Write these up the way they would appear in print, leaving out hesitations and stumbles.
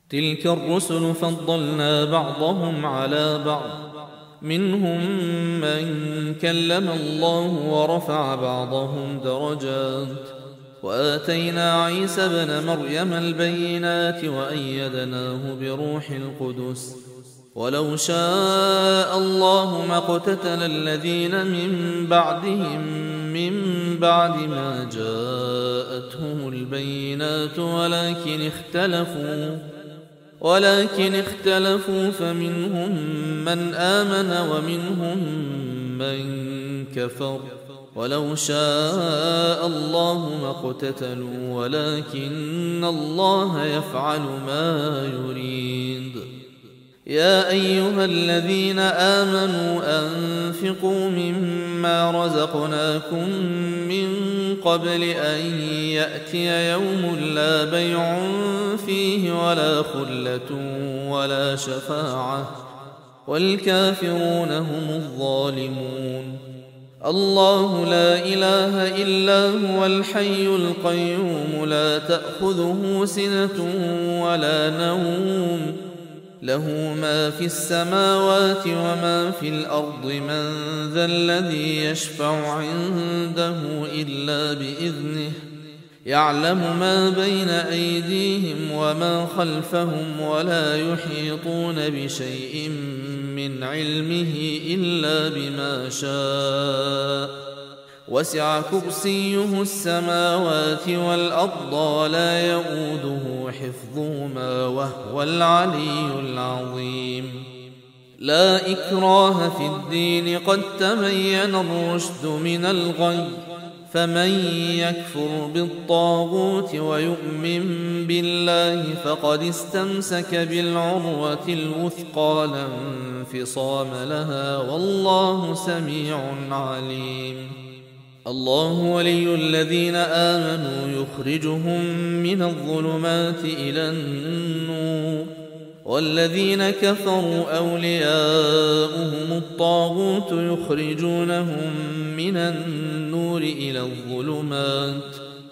تلك الرسل فضلنا بعضهم على بعض، منهم من كلم الله ورفع بعضهم درجات، وآتينا عيسى ابن مريم البينات وأيدناه بروح القدس. ولو شاء الله ما اقتتل الذين من بعدهم من بعد ما جاءتهم البينات ولكن اختلفوا فمنهم من آمن ومنهم من كفر. ولو شاء الله ما اقتتلوا ولكن الله يفعل ما يريد. يا أيها الذين آمنوا أنفقوا مما رزقناكم من قبل أن يأتي يوم لا بيع فيه ولا خلة ولا شفاعة والكافرون هم الظالمون. الله لا إله إلا هو الحي القيوم لا تأخذه سنة ولا نوم، له ما في السماوات وما في الأرض، من ذا الذي يشفع عنده إلا بإذنه، يعلم ما بين أيديهم وما خلفهم ولا يحيطون بشيء من علمه إلا بما شاء، وسع كرسيه السماوات والأرض ولا يؤوده حفظهما وهو العلي العظيم. لا إكراه في الدين قد تبين الرشد من الغي، فمن يكفر بالطاغوت ويؤمن بالله فقد استمسك بالعروة الوثقى لا انفصام لها، والله سميع عليم. الله ولي الذين آمنوا يخرجهم من الظلمات إلى النور، والذين كفروا أولياؤهم الطاغوت يخرجونهم من النور إلى الظلمات،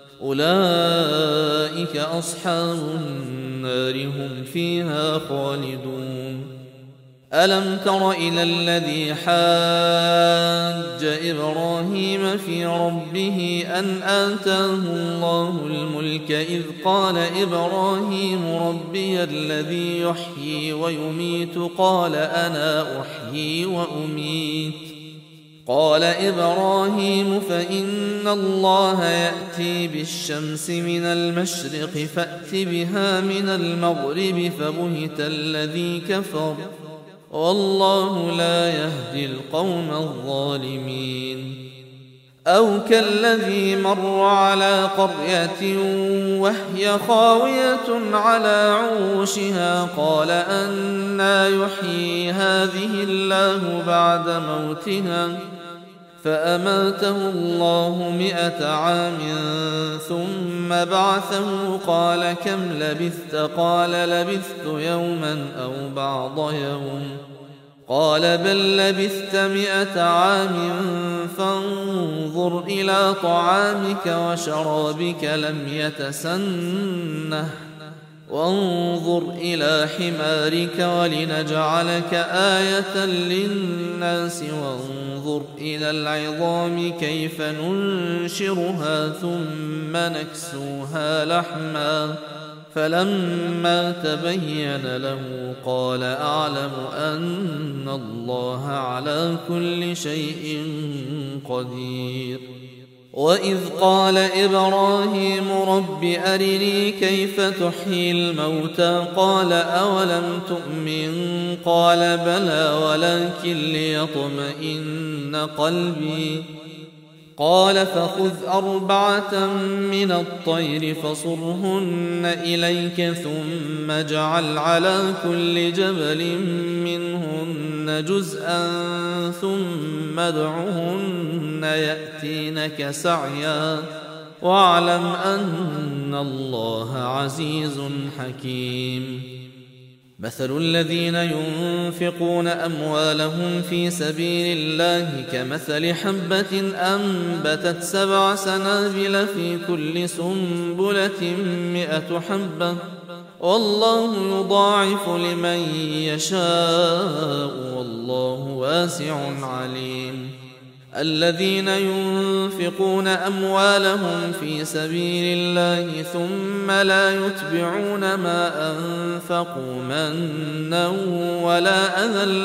أولئك أصحاب النار هم فيها خالدون. ألم تر إلى الذي حاج إبراهيم في ربه أن آتاه الله الملك إذ قال إبراهيم ربي الذي يحيي ويميت قال أنا أحيي وأميت. قال إبراهيم فإن الله يأتي بالشمس من المشرق فأت بها من المغرب فبهت الذي كفر، والله لا يهدي القوم الظالمين. أو كالذي مر على قرية وهي خاوية على عروشها قال أنى يحيي هذه الله بعد موتها، فأماته الله 100 عام ثم بعثه قال كم لبثت؟ قال لبثت يوما أو بعض يوم، قال بل لبثت 100 عام فانظر إلى طعامك وشرابك لم يتسنه، وانظر إلى حمارك ولنجعلك آية للناس، وانظر إلى العظام كيف ننشرها ثم نكسوها لحما، فلما تبين له قال أعلم أن الله على كل شيء قدير. وإذ قال إبراهيم رب أرني كيف تحيي الموتى قال أولم تؤمن قال بلى ولكن ليطمئن قلبي، قال فخذ 4 من الطير فصرهن إليك ثم اجعل على كل جبل منهن جزءا ثم ادعهن يأتينك سعيا، واعلم أن الله عزيز حكيم. مثل الذين ينفقون أموالهم في سبيل الله كمثل حبة أنبتت 7 سنابل في كل سنبلة 100 حبة، والله يضاعف لمن يشاء والله واسع عليم. الذين ينفقون أموالهم في سبيل الله ثم لا يتبعون ما أنفقوا منا ولا أذى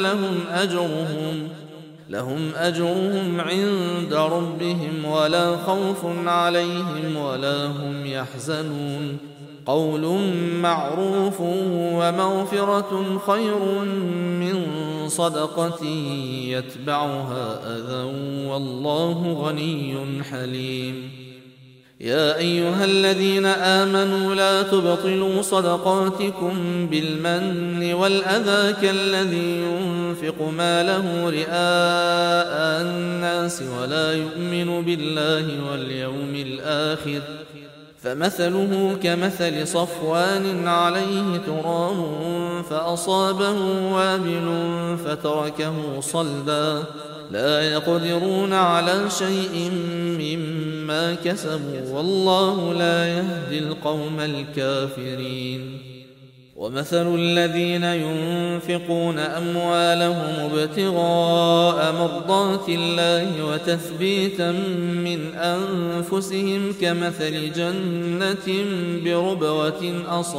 لهم أجرهم عند ربهم ولا خوف عليهم ولا هم يحزنون. قول معروف ومغفرة خير من صدقة يتبعها أذى والله غني حليم. يا أيها الذين آمنوا لا تبطلوا صدقاتكم بالمن والأذى كالذي ينفق ماله رئاء الناس ولا يؤمن بالله واليوم الآخر فمثله كمثل صفوان عليه تراب فأصابه وابل فتركه صلدا لا يقدرون على شيء مما كسبوا والله لا يهدي القوم الكافرين. ومثل الذين ينفقون أموالهم ابتغاء مرضات الله وتثبيتا من أنفسهم كمثل جنة بربوة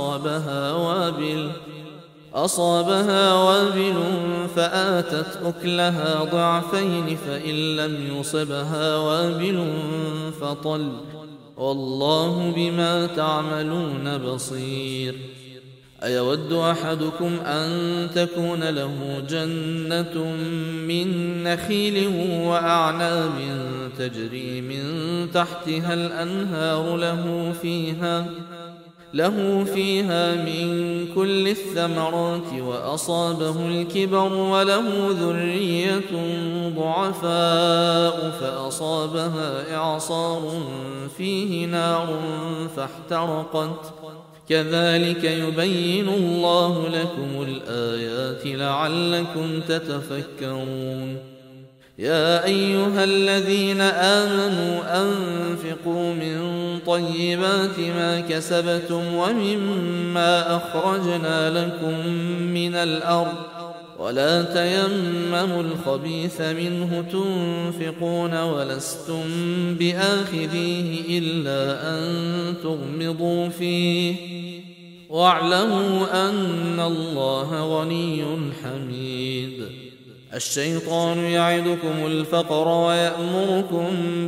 أصابها وابل فآتت أكلها ضعفين فإن لم يصبها وابل فطل والله بما تعملون بصير. أيود أحدكم أن تكون له جنة من نخيل وأعناب تجري من تحتها الأنهار له فيها من كل الثمرات وأصابه الكبر وله ذرية ضعفاء فأصابها إعصار فيه نار فاحترقت كذلك يبين الله لكم الآيات لعلكم تتفكرون. يا أيها الذين آمنوا أنفقوا من طيبات ما كسبتم ومما أخرجنا لكم من الأرض ولا تيمموا الخبيث منه تنفقون ولستم بآخذيه إلا أن تغمضوا فيه واعلموا أن الله غني حميد. الشيطان يعدكم الفقر ويأمركم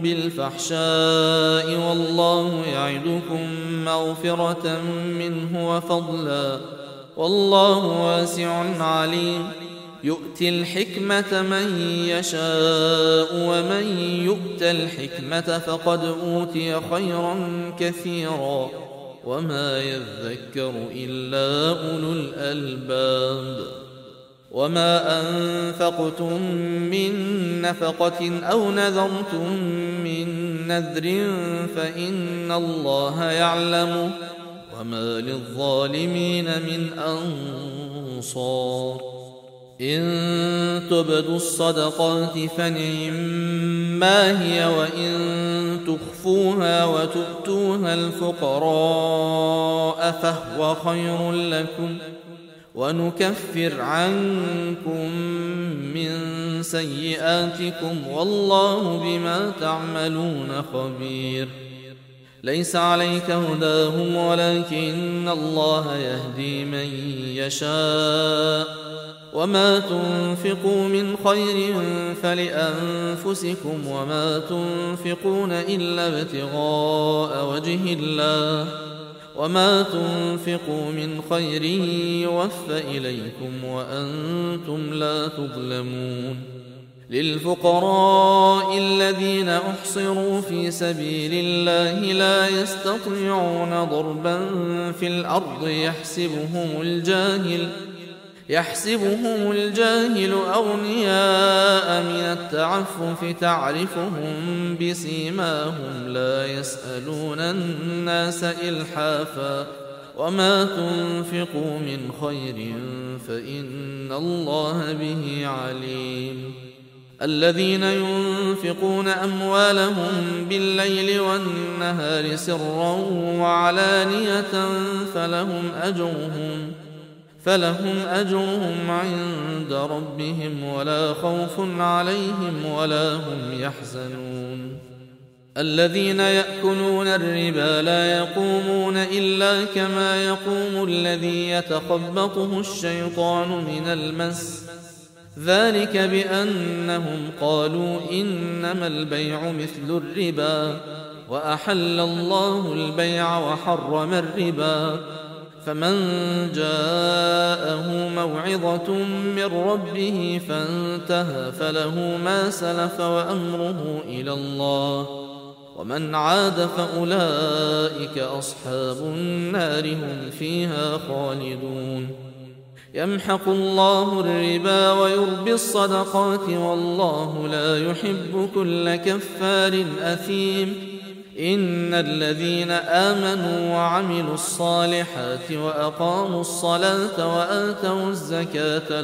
بالفحشاء والله يعدكم مغفرة منه وفضلا والله واسع عليم. يؤتي الحكمة من يشاء ومن يؤت الحكمة فقد أوتي خيرا كثيرا وما يذكر إلا أولو الألباب. وما أنفقتم من نفقة أو نذرتم من نذر فإن الله يعلمه وما للظالمين من أنصار. إن تبدوا الصدقات فنعما هي وإن تخفوها وتؤتوها الفقراء فهو خير لكم ونكفر عنكم من سيئاتكم والله بما تعملون خبير. ليس عليك هداهم ولكن الله يهدي من يشاء وما تنفقوا من خير فلأنفسكم وما تنفقون إلا ابتغاء وجه الله وما تنفقوا من خير يوفى إليكم وأنتم لا تظلمون. للفقراء الذين أحصروا في سبيل الله لا يستطيعون ضربا في الأرض يحسبهم الجاهل أغنياء من التعفف تعرفهم بسيماهم لا يسألون الناس إلحافا وما تنفقوا من خير فإن الله به عليم. الذين ينفقون أموالهم بالليل والنهار سرا وعلانية فلهم أجرهم عند ربهم ولا خوف عليهم ولا هم يحزنون الذين يأكلون الربا لا يقومون إلا كما يقوم الذي يتخبطه الشيطان من المس ذلك بأنهم قالوا إنما البيع مثل الربا وأحل الله البيع وحرم الربا فمن جاءه موعظة من ربه فانتهى فله ما سلف وأمره إلى الله ومن عاد فأولئك أصحاب النار هم فيها خالدون يمحق الله الربا ويربي الصدقات والله لا يحب كل كفار أثيم إن الذين آمنوا وعملوا الصالحات وأقاموا الصلاة وآتوا الزكاة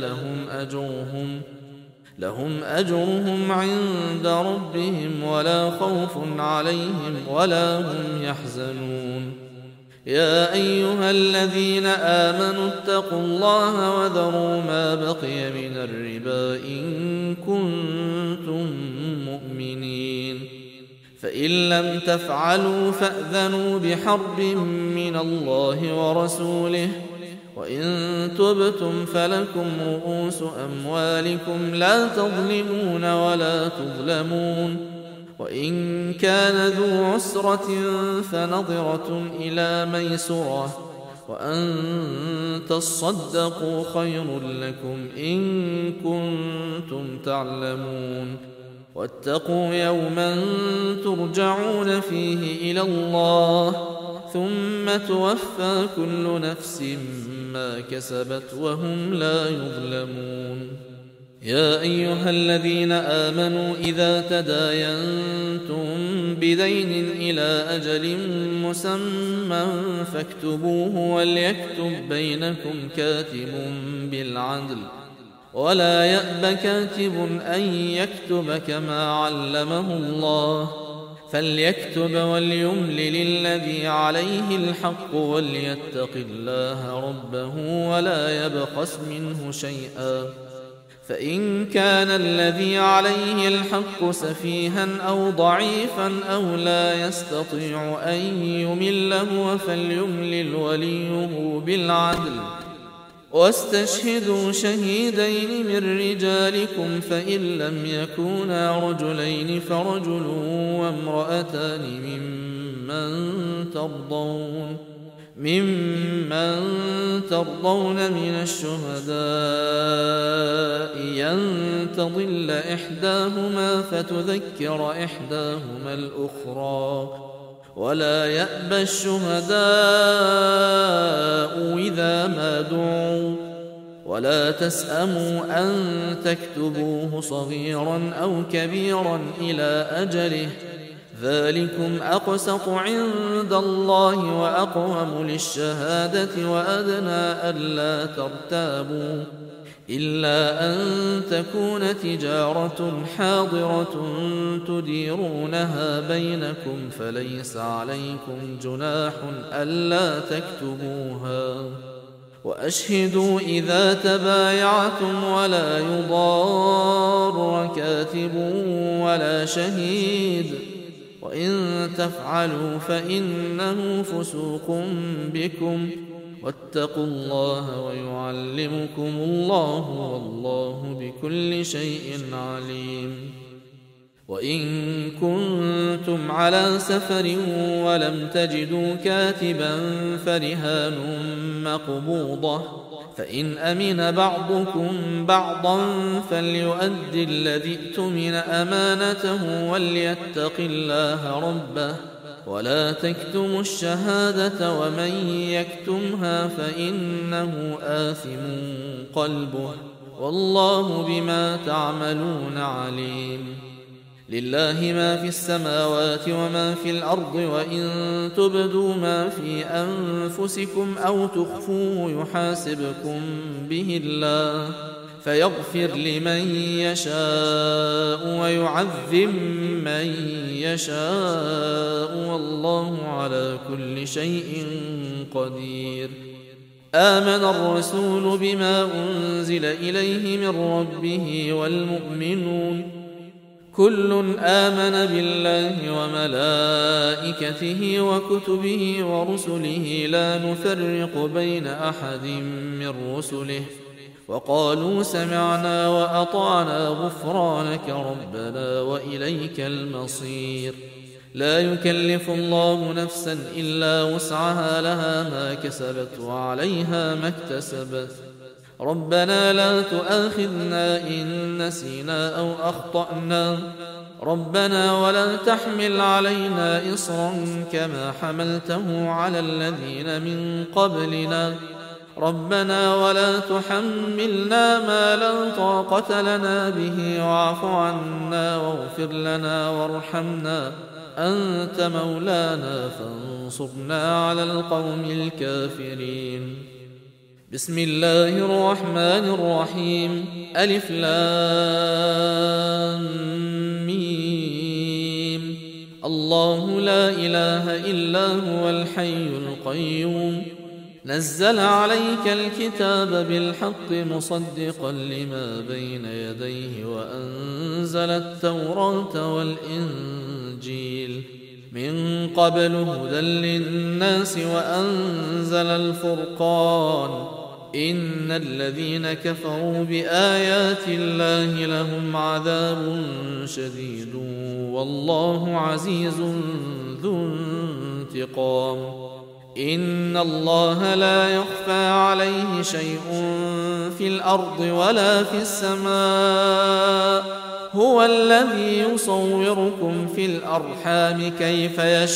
لهم أجرهم عند ربهم ولا خوف عليهم ولا هم يحزنون يا أيها الذين آمنوا اتقوا الله وذروا ما بقي من الربا إن كنتم مؤمنين فإن لم تفعلوا فأذنوا بحرب من الله ورسوله وإن تبتم فلكم رؤوس أموالكم لا تظلمون ولا تظلمون وإن كان ذو عسرة فنظرة إلى ميسرة وأن تصدقوا خير لكم إن كنتم تعلمون واتقوا يوما ترجعون فيه إلى الله ثم توفى كل نفس ما كسبت وهم لا يظلمون يا أيها الذين آمنوا إذا تداينتم بدين إلى أجل مسمى فاكتبوه وليكتب بينكم كاتب بالعدل ولا يأب كاتب أن يكتب كما علمه الله فليكتب وليملل الذي عليه الحق وليتق الله ربه ولا يبخس منه شيئا فإن كان الذي عليه الحق سفيها أو ضعيفا أو لا يستطيع أن يمله فليملل وليه بالعدل واستشهدوا شهيدين من رجالكم فإن لم يكونا رجلين فرجل وامرأتان ممن ترضون من الشهداء أن تضل إحداهما فتذكر إحداهما الأخرى ولا يأبى الشهداء إذا ما دعوا ولا تسأموا أن تكتبوه صغيرا أو كبيرا إلى أجله ذلكم أقسط عند الله وأقوم للشهادة وأدنى ألا ترتابوا إلا أن تكون تجارة حاضرة تديرونها بينكم فليس عليكم جناح ألا تكتبوها وأشهدوا إذا تبايعتم ولا يضار كاتب ولا شهيد وإن تفعلوا فإنه فسوق بكم واتقوا الله ويعلمكم الله والله بكل شيء عليم وإن كنتم على سفر ولم تجدوا كاتبا فرهان مقبوضة فإن أمن بعضكم بعضا فليؤد الذي اؤتمن أمانته وليتق الله ربه ولا تكتموا الشهادة ومن يكتمها فإنه آثم قلبه والله بما تعملون عليم لله ما في السماوات وما في الأرض وإن تبدوا ما في أنفسكم أو تخفوه يحاسبكم به الله فيغفر لمن يشاء ويعذب من يشاء، والله على كل شيء قدير. آمن الرسول بما أنزل إليه من ربه والمؤمنون كل آمن بالله وملائكته وكتبه ورسله لا نفرق بين أحد من رسله، وقالوا سمعنا وأطعنا غفرانك ربنا وإليك المصير. لا يكلف الله نفسا إلا وسعها، لها ما كسبت وعليها ما اكتسبت. ربنا لا تؤاخذنا إن نسينا أو أخطأنا، ربنا ولا تحمل علينا إصرا كما حملته على الذين من قبلنا، ربنا ولا تحملنا ما لا طاقة لنا به، واعف عنا واغفر لنا وارحمنا أنت مولانا فانصرنا على القوم الكافرين. بسم الله الرحمن الرحيم. ألف لام ميم. الله لا إله إلا هو الحي القيوم، نزل عليك الكتاب بالحق مصدقا لما بين يديه، وأنزل التوراة والإنجيل من قبل هدى للناس، وأنزل الفرقان. إن الذين كفروا بآيات الله لهم عذاب شديد، والله عزيز ذو انتقام. إن الله لا يخفى عليه شيء في الأرض ولا في السماء، هو الذي يصوركم في الأرحام كيف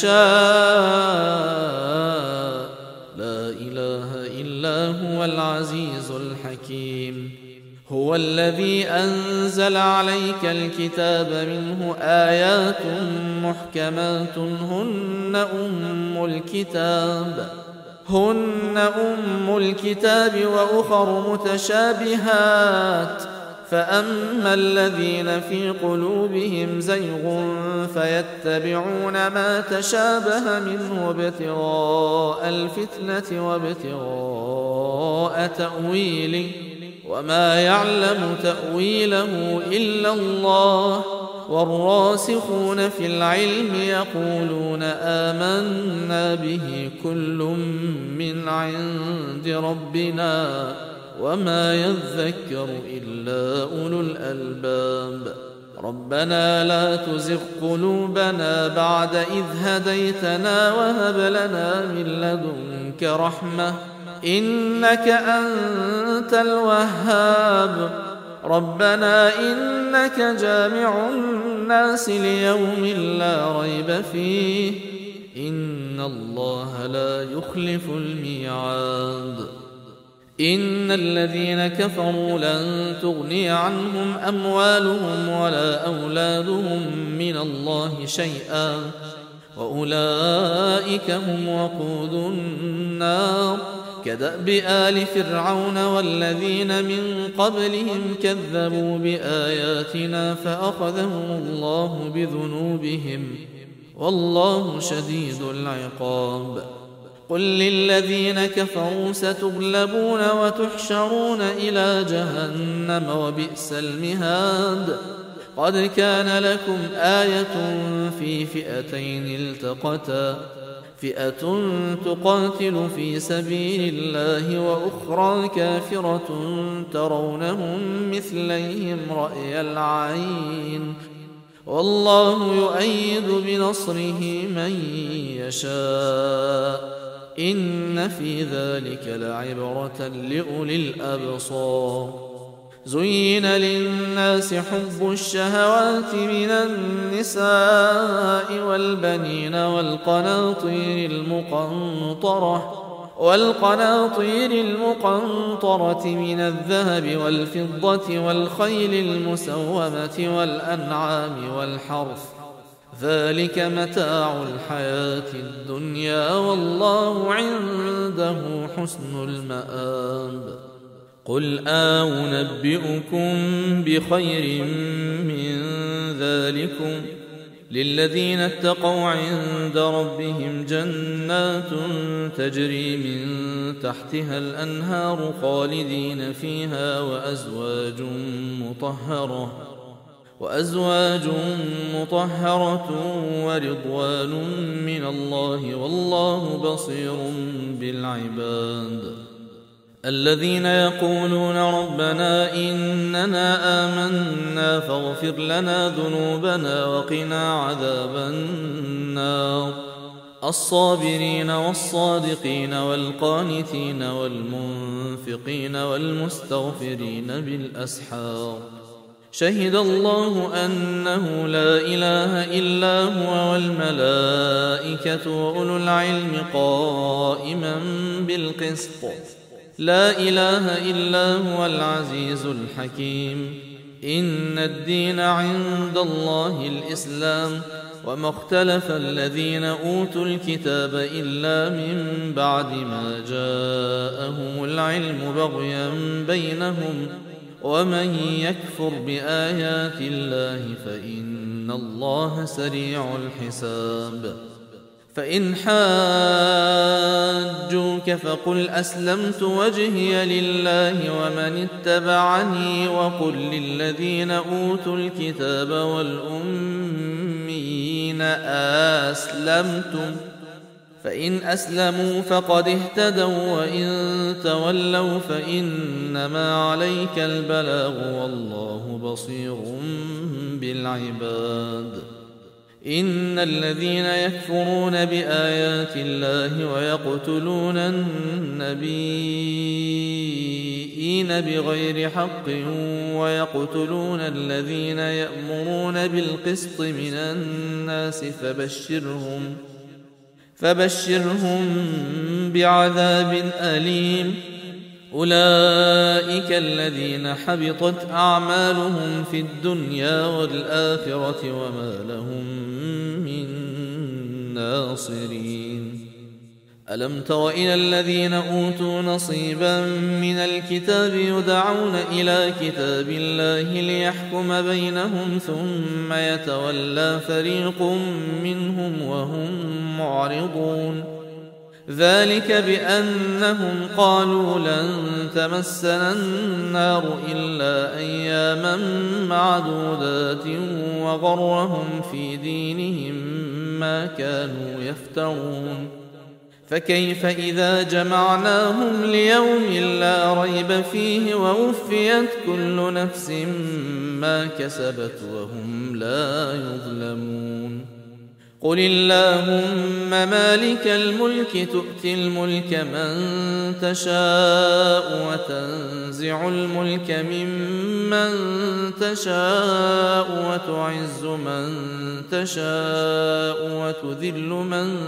يشاء، لا إله إلا هو العزيز الحكيم. هو الذي أنزل عليك الكتاب منه آيات محكمات هن أم الكتاب وأخر متشابهات، فأما الذين في قلوبهم زيغ فيتبعون ما تشابه منه ابتغاء الفتنة وابتغاء تأويله، وما يعلم تأويله إلا الله، والراسخون في العلم يقولون آمنا به كل من عند ربنا، وما يذكر إلا أولو الألباب. ربنا لا تزغ قلوبنا بعد إذ هديتنا، وهب لنا من لدنك رحمة إنك أنت الوهاب. ربنا إنك جامع الناس ليوم لا ريب فيه، إن الله لا يخلف الميعاد. إن الذين كفروا لن تغني عنهم أموالهم ولا أولادهم من الله شيئا، وأولئك هم وقود النار. كدأب آل فرعون والذين من قبلهم كذبوا بآياتنا فأخذهم الله بذنوبهم، والله شديد العقاب. قل للذين كفروا ستغلبون وتحشرون إلى جهنم وبئس المهاد. قد كان لكم آية في فئتين التقتا، فئة تقاتل في سبيل الله وأخرى كافرة ترونهم مثليهم رأي العين، والله يؤيد بنصره من يشاء. إن في ذلك لعبرة لأولي الأبصار. زين للناس حب الشهوات من النساء والبنين والقناطير المقنطرة من الذهب والفضة والخيل المسومة والأنعام والحرث، ذلك متاع الحياة الدنيا، والله عنده حسن المآب. قل أنبئكم بخير من ذلكم للذين اتقوا عند ربهم جنات تجري من تحتها الأنهار خالدين فيها وأزواج مطهرة ورضوان من الله والله بصير بالعباد. الذين يقولون ربنا إننا آمنا فاغفر لنا ذنوبنا وقنا عذاب النار. الصابرين والصادقين والقانتين والمنفقين والمستغفرين بالأسحار. شهد الله أنه لا إله إلا هو والملائكة وأولو العلم قائما بالقسط. لا إله إلا هو العزيز الحكيم. إن الدين عند الله الإسلام وما اختلف الذين أوتوا الكتاب إلا من بعد ما جاءهم العلم بغيا بينهم ومن يكفر بآيات الله فإن الله سريع الحساب. فإن حاجوك فقل أسلمت وجهي لله ومن اتبعني وقل للذين أوتوا الكتاب والأميين أسلمتم فإن أسلموا فقد اهتدوا وإن تولوا فإنما عليك البلاغ والله بصير بالعباد. إن الذين يكفرون بآيات الله ويقتلون النبيين بغير حق ويقتلون الذين يأمرون بالقسط من الناس فبشرهم بعذاب أليم. أولئك الذين حبطت أعمالهم في الدنيا والآخرة وما لهم من ناصرين. ألم تر إلى الذين أوتوا نصيبا من الكتاب يدعون إلى كتاب الله ليحكم بينهم ثم يتولى فريق منهم وهم معرضون. ذلك بأنهم قالوا لن تمسنا النار إلا أياما معدودات وغرهم في دينهم ما كانوا يفترون. فكيف إذا جمعناهم ليوم لا ريب فيه ووفيت كل نفس ما كسبت وهم لا يظلمون. قل اللهم مالك الملك تؤتي الملك من تشاء وتنزع الملك ممن تشاء وتعز من تشاء وتذل من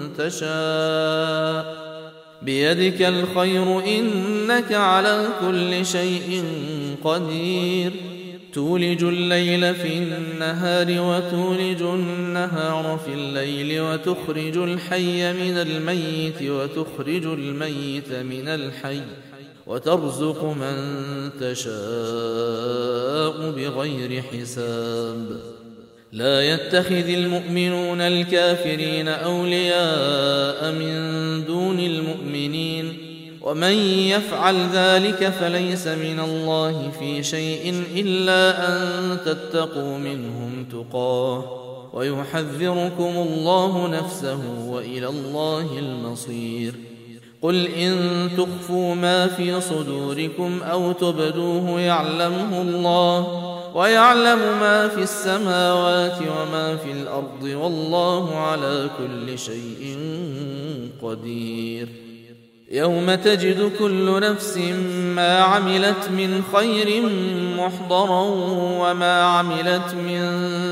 تشاء بيدك الخير إنك على كل شيء قدير. تولج الليل في النهار وتولج النهار في الليل وتخرج الحي من الميت وتخرج الميت من الحي وترزق من تشاء بغير حساب. لا يتخذ المؤمنون الكافرين أولياء من دون المؤمنين ومن يفعل ذلك فليس من الله في شيء إلا أن تتقوا منهم تقاه ويحذركم الله نفسه وإلى الله المصير. قل إن تخفوا ما في صدوركم أو تبدوه يعلمه الله ويعلم ما في السماوات وما في الأرض والله على كل شيء قدير. يوم تجد كل نفس ما عملت من خير محضرا وما عملت من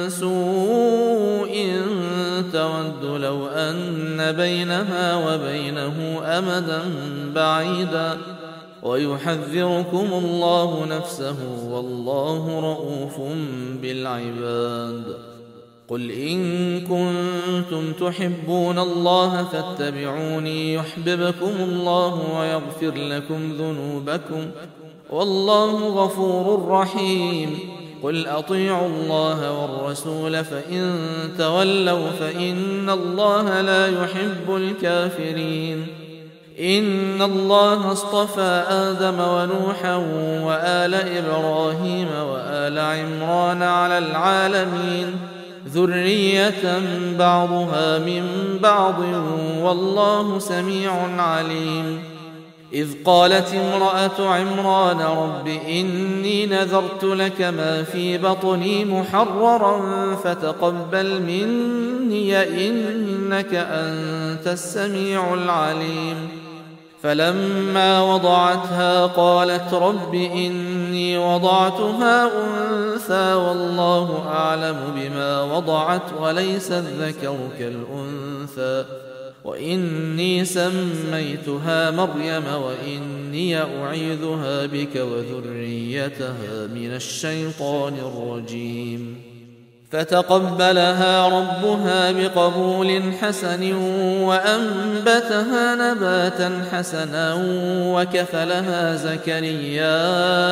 سوء تود لو أن بينها وبينه أمدا بعيدا ويحذركم الله نفسه والله رؤوف بالعباد. قل إن كنتم تحبون الله فاتبعوني يحببكم الله ويغفر لكم ذنوبكم والله غفور رحيم. قل أطيعوا الله والرسول فإن تولوا فإن الله لا يحب الكافرين. إن الله اصطفى آدم ونوحا وآل إبراهيم وآل عمران على العالمين ذرية بعضها من بعض والله سميع عليم. إذ قالت امرأة عمران رب إني نذرت لك ما في بطني محررا فتقبل مني إنك أنت السميع العليم. فلما وضعتها قالت رب إني وضعتها أنثى والله أعلم بما وضعت وليس الذكر كالأنثى وإني سميتها مريم وإني أعيذها بك وذريتها من الشيطان الرجيم. فتقبلها ربها بقبول حسن وأنبتها نباتا حسنا وكفلها زكريا.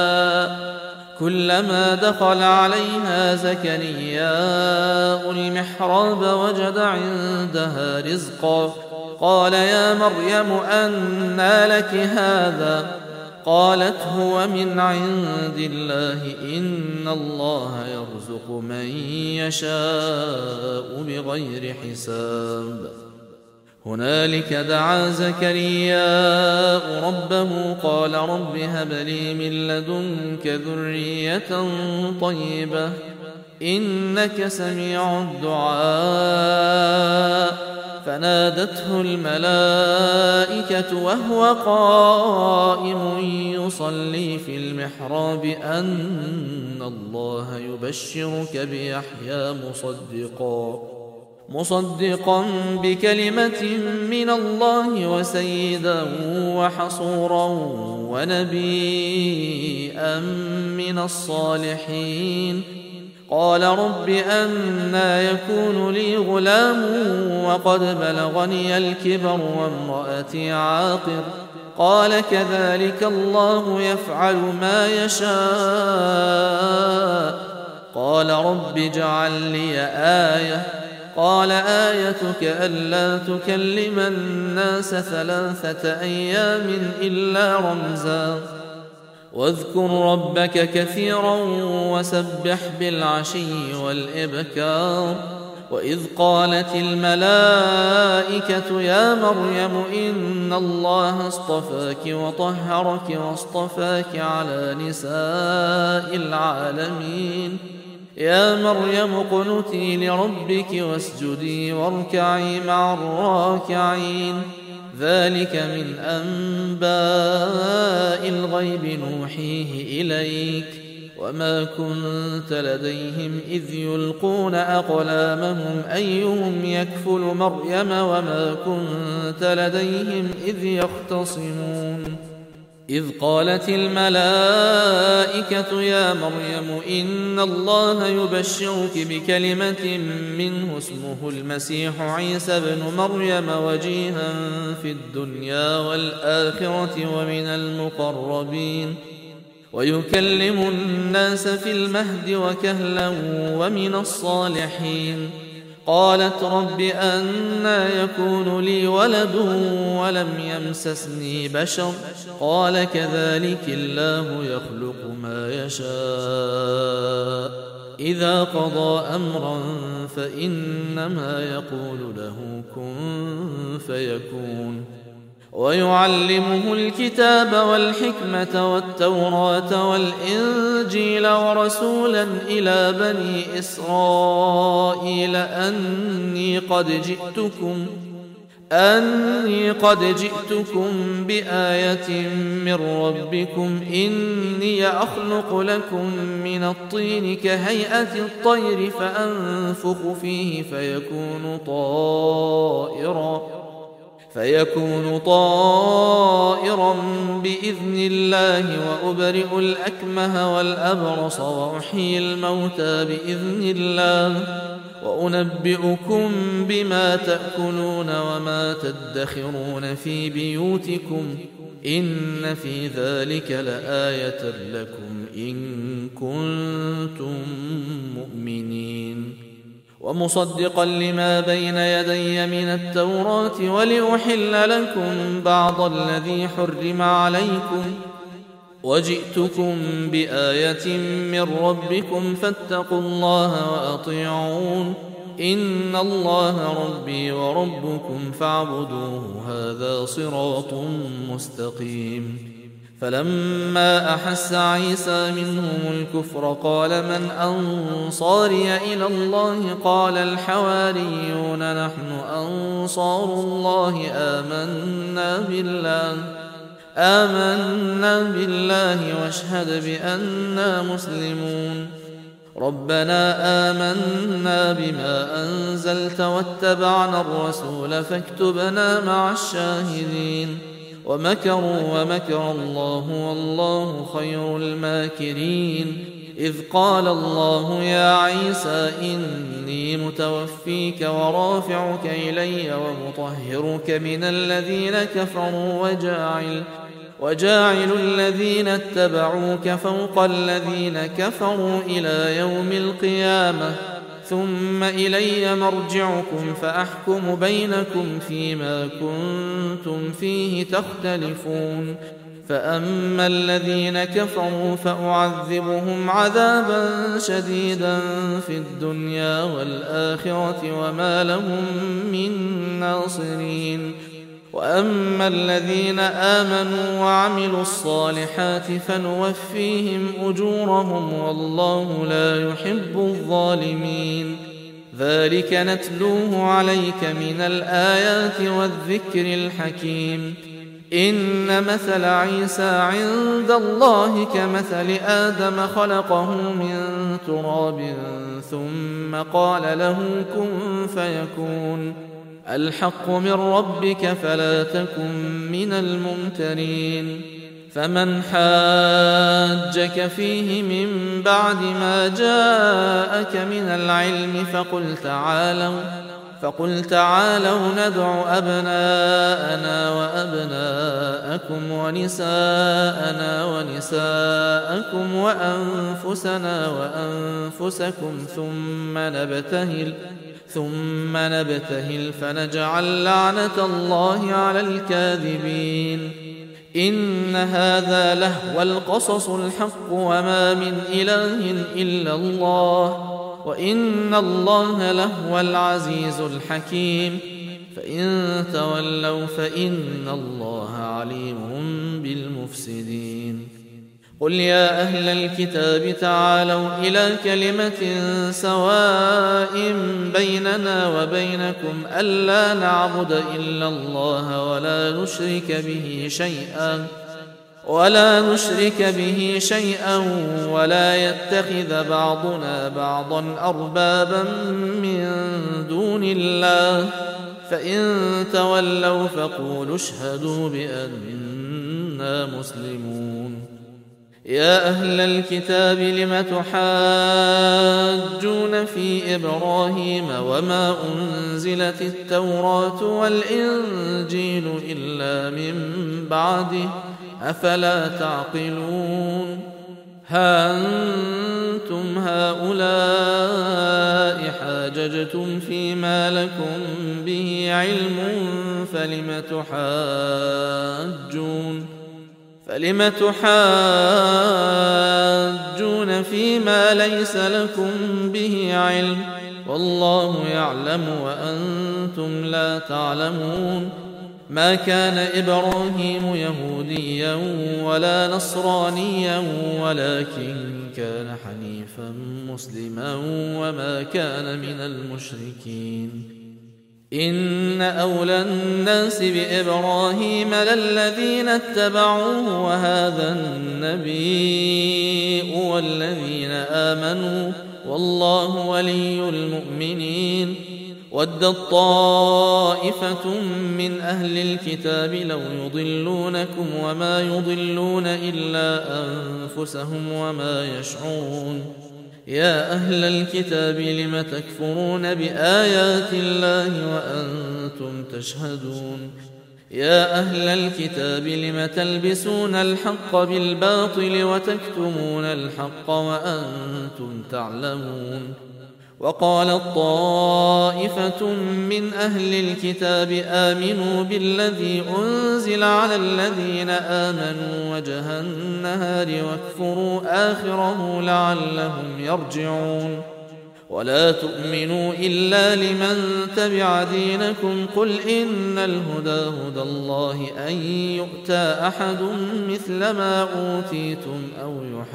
كلما دخل عليها زكريا المحراب وجد عندها رزقا قال يا مريم أنى لك هذا؟ قالت هو من عند الله إن الله يرزق من يشاء بغير حساب. هنالك دعا زكريا ربه قال رب هب لي من لدنك ذرية طيبة إنك سميع الدعاء. فنادته الملائكة وهو قائم يصلي في المحراب أن الله يبشرك بيحيى مصدقا بكلمة من الله وسيدا وحصورا ونبيا من الصالحين. قال رب أنى يكون لي غلام وقد بلغني الكبر وامرأتي عاقر؟ قال كذلك الله يفعل ما يشاء. قال رب اجعل لي آية. قال آيتك ألا تكلم الناس 3 أيام إلا رمزا واذكر ربك كثيرا وسبح بالعشي والإبكار. وإذ قالت الملائكة يا مريم إن الله اصطفاك وطهرك واصطفاك على نساء العالمين. يا مريم اقنتي لربك واسجدي واركعي مع الراكعين. ذلك من أنباء الغيب نوحيه إليك وما كنت لديهم إذ يلقون أقلامهم أيهم يكفل مريم وما كنت لديهم إذ يختصمون. إذ قالت الملائكة يا مريم إن الله يبشرك بكلمة منه اسمه المسيح عيسى بن مريم وجيها في الدنيا والآخرة ومن المقربين ويكلم الناس في المهد وكهلا ومن الصالحين. قالت رب أنى يكون لي ولد ولم يمسسني بشر؟ قال كذلك الله يخلق ما يشاء إذا قضى أمرا فإنما يقول له كن فيكون. ويعلمه الكتاب والحكمة والتوراة والإنجيل ورسولا إلى بني إسرائيل أني قد جئتكم بآية من ربكم إني أخلق لكم من الطين كهيئة الطير فأنفخ فيه فيكون طائرا بإذن الله وأبرئ الأكمه والأبرص وأحيي الموتى بإذن الله وأنبئكم بما تأكلون وما تدخرون في بيوتكم إن في ذلك لآية لكم إن كنتم مؤمنين ومصدقا لما بين يدي من التوراة ولأحل لكم بعض الذي حرم عليكم وجئتكم بآية من ربكم فاتقوا الله وأطيعون إن الله ربي وربكم فاعبدوه هذا صراط مستقيم فلما أحس عيسى منهم الكفر قال من أنصاري إلى الله قال الحواريون نحن أنصار الله آمنا بالله واشهد بأننا مسلمون ربنا آمنا بما أنزلت واتبعنا الرسول فاكتبنا مع الشاهدين ومكروا ومكر الله والله خير الماكرين إذ قال الله يا عيسى إني متوفيك ورافعك إلي ومطهرك من الذين كفروا وجاعل الذين اتبعوك فوق الذين كفروا إلى يوم القيامة ثم إلي مرجعكم فأحكم بينكم فيما كنتم فيه تختلفون فأما الذين كفروا فأعذبهم عذابا شديدا في الدنيا والآخرة وما لهم من ناصرين وأما الذين آمنوا وعملوا الصالحات فنوفيهم أجورهم والله لا يحب الظالمين ذلك نتلوه عليك من الآيات والذكر الحكيم إن مثل عيسى عند الله كمثل آدم خلقه من تراب ثم قال له كن فيكون الحق من ربك فلا تكن من الممترين فمن حاجك فيه من بعد ما جاءك من العلم فقل تعالوا ندع أبناءنا وأبناءكم ونساءنا ونساءكم وأنفسنا وأنفسكم ثم نبتهل فنجعل لعنة الله على الكاذبين إن هذا لهو القصص الحق وما من إله إلا الله وإن الله لهو العزيز الحكيم فإن تولوا فإن الله عليم بالمفسدين قل يا أهل الكتاب تعالوا إلى كلمة سواء بيننا وبينكم ألا نعبد إلا الله ولا نشرك به شيئا ولا يتخذ بعضنا بعضا أربابا من دون الله فإن تولوا فقولوا اشهدوا بأننا مسلمون يا أهل الكتاب لم تحاجون في إبراهيم وما أنزلت التوراة والإنجيل إلا من بعده أفلا تعقلون ها أنتم هؤلاء حاججتم فيما لكم به علم فلم تحاجون فيما ليس لكم به علم والله يعلم وأنتم لا تعلمون ما كان إبراهيم يهوديا ولا نصرانيا ولكن كان حنيفا مسلما وما كان من المشركين إن أولى الناس بإبراهيم للذين اتبعوه وهذا النبي والذين آمنوا والله ولي المؤمنين ودت طائفة من أهل الكتاب لو يضلونكم وما يضلون إلا أنفسهم وما يشعرون يا أهل الكتاب لم تكفرون بآيات الله وأنتم تشهدون يا أهل الكتاب لم تلبسون الحق بالباطل وتكتمون الحق وأنتم تعلمون وقالت طائفة من أهل الكتاب آمنوا بالذي أنزل على الذين آمنوا وجه النهار واكفروا آخره لعلهم يرجعون ولا تؤمنوا إلا لمن تبع دينكم قل إن الهدى هدى الله أن يؤتى أحد مثل ما أوتيتم أو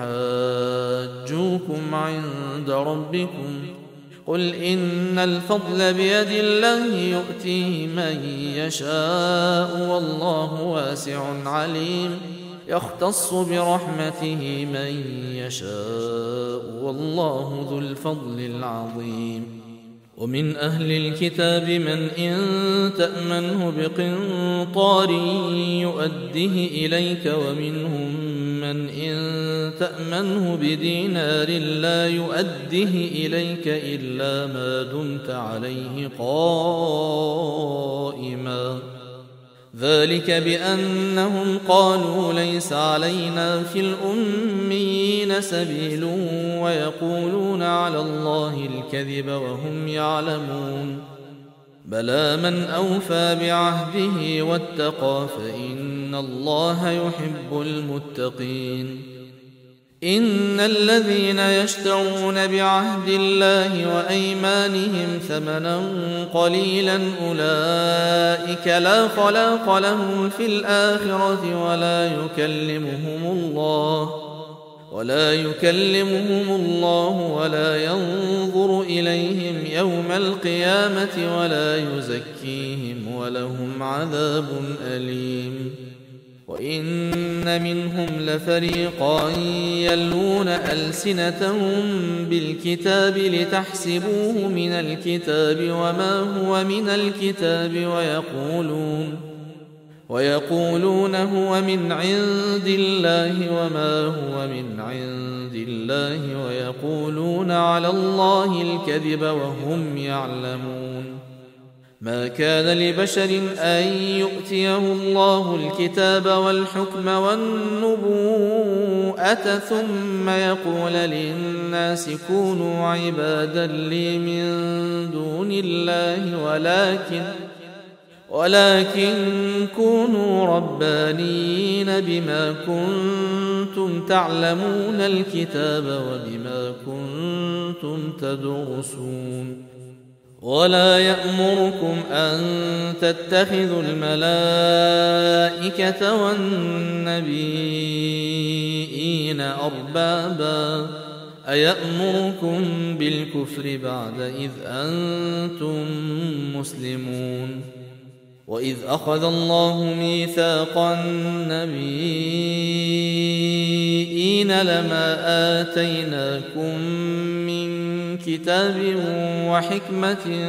يحاجوكم عند ربكم قل إن الفضل بيد الله يؤتيه من يشاء والله واسع عليم يختص برحمته من يشاء والله ذو الفضل العظيم ومن أهل الكتاب من إن تأمنه بقنطار يؤده إليك ومنهم من إن تأمنه بدينار لا يؤده إليك إلا ما دمت عليه قائما ذلك بأنهم قالوا ليس علينا في الأميين سبيل ويقولون على الله الكذب وهم يعلمون بلى من أوفى بعهده واتقى فإن الله يحب المتقين إن الذين يشترون بعهد الله وأيمانهم ثمنا قليلا أولئك لا خلاق لهم في الآخرة ولا يكلمهم الله ولا ينظر إليهم يوم القيامة ولا يزكيهم ولهم عذاب أليم وإن منهم لفريقا يلون ألسنتهم بالكتاب لتحسبوه من الكتاب وما هو من الكتاب ويقولون هو من عند الله وما هو من عند الله ويقولون على الله الكذب وهم يعلمون ما كان لبشر أن يؤتيه الله الكتاب والحكم والنبوءة ثم يقول للناس كونوا عبادا لي من دون الله ولكن كونوا ربانيين بما كنتم تعلمون الكتاب وبما كنتم تدرسون ولا يأمركم أن تتخذوا الملائكة والنبيين أربابا أيأمركم بالكفر بعد إذ أنتم مسلمون وإذ أخذ الله ميثاق النبيين لما آتيناكم من كتاب وحكمة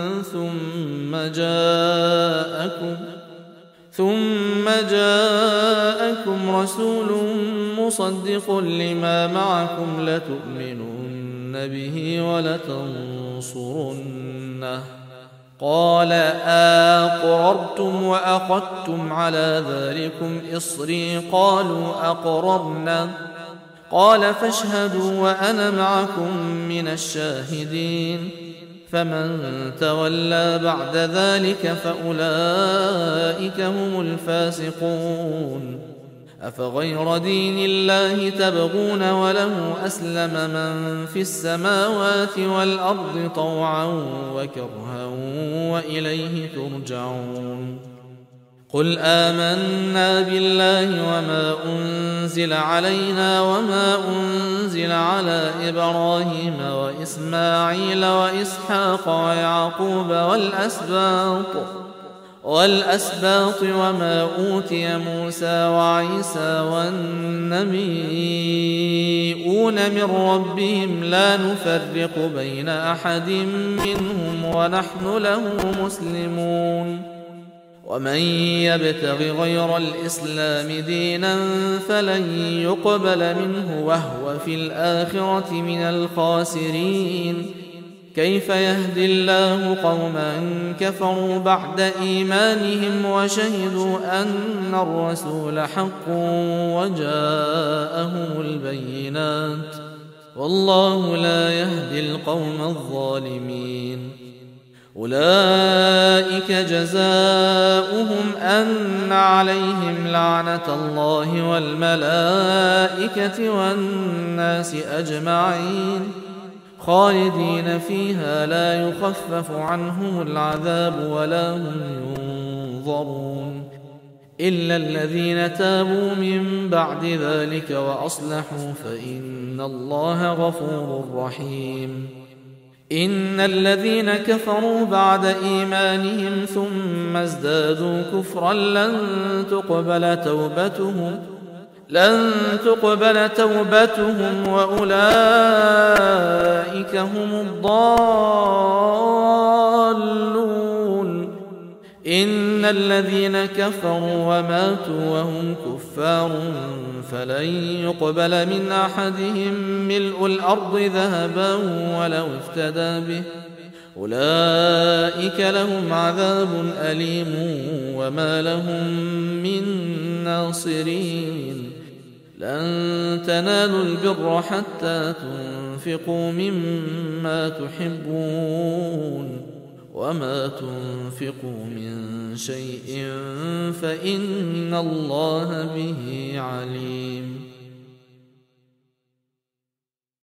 ثم جاءكم رسول مصدق لما معكم لتؤمنن به ولتنصرنه قال أقررتم وأخذتم على ذلكم إصري قالوا أقررنا قال فاشهدوا وأنا معكم من الشاهدين فمن تولى بعد ذلك فأولئك هم الفاسقون أفغير دين الله تبغون وله أسلم من في السماوات والأرض طوعا وكرها وإليه ترجعون قل آمنا بالله وما أنزل علينا وما أنزل على إبراهيم وإسماعيل وإسحاق ويعقوب والأسباط وما أوتي موسى وعيسى والنبيون من ربهم لا نفرق بين أحد منهم ونحن له مسلمون ومن يبتغ غير الإسلام دينا فلن يقبل منه وهو في الآخرة من الخاسرين كيف يهدي الله قوما كفروا بعد إيمانهم وشهدوا أن الرسول حق وجاءهم البينات والله لا يهدي القوم الظالمين أولئك جزاؤهم أن عليهم لعنة الله والملائكة والناس أجمعين خالدين فيها لا يخفف عنهم العذاب ولا هم ينظرون إلا الذين تابوا من بعد ذلك وأصلحوا فإن الله غفور رحيم إن الذين كفروا بعد إيمانهم ثم ازدادوا كفرا لن تقبل توبتهم وأولئك هم الضالون إن الذين كفروا وماتوا وهم كفار فلن يقبل من أحدهم ملء الأرض ذهبا ولو افتدى به أولئك لهم عذاب أليم وما لهم من ناصرين لن تنالوا البر حتى تنفقوا مما تحبون وما تنفقوا من شيء فإن الله به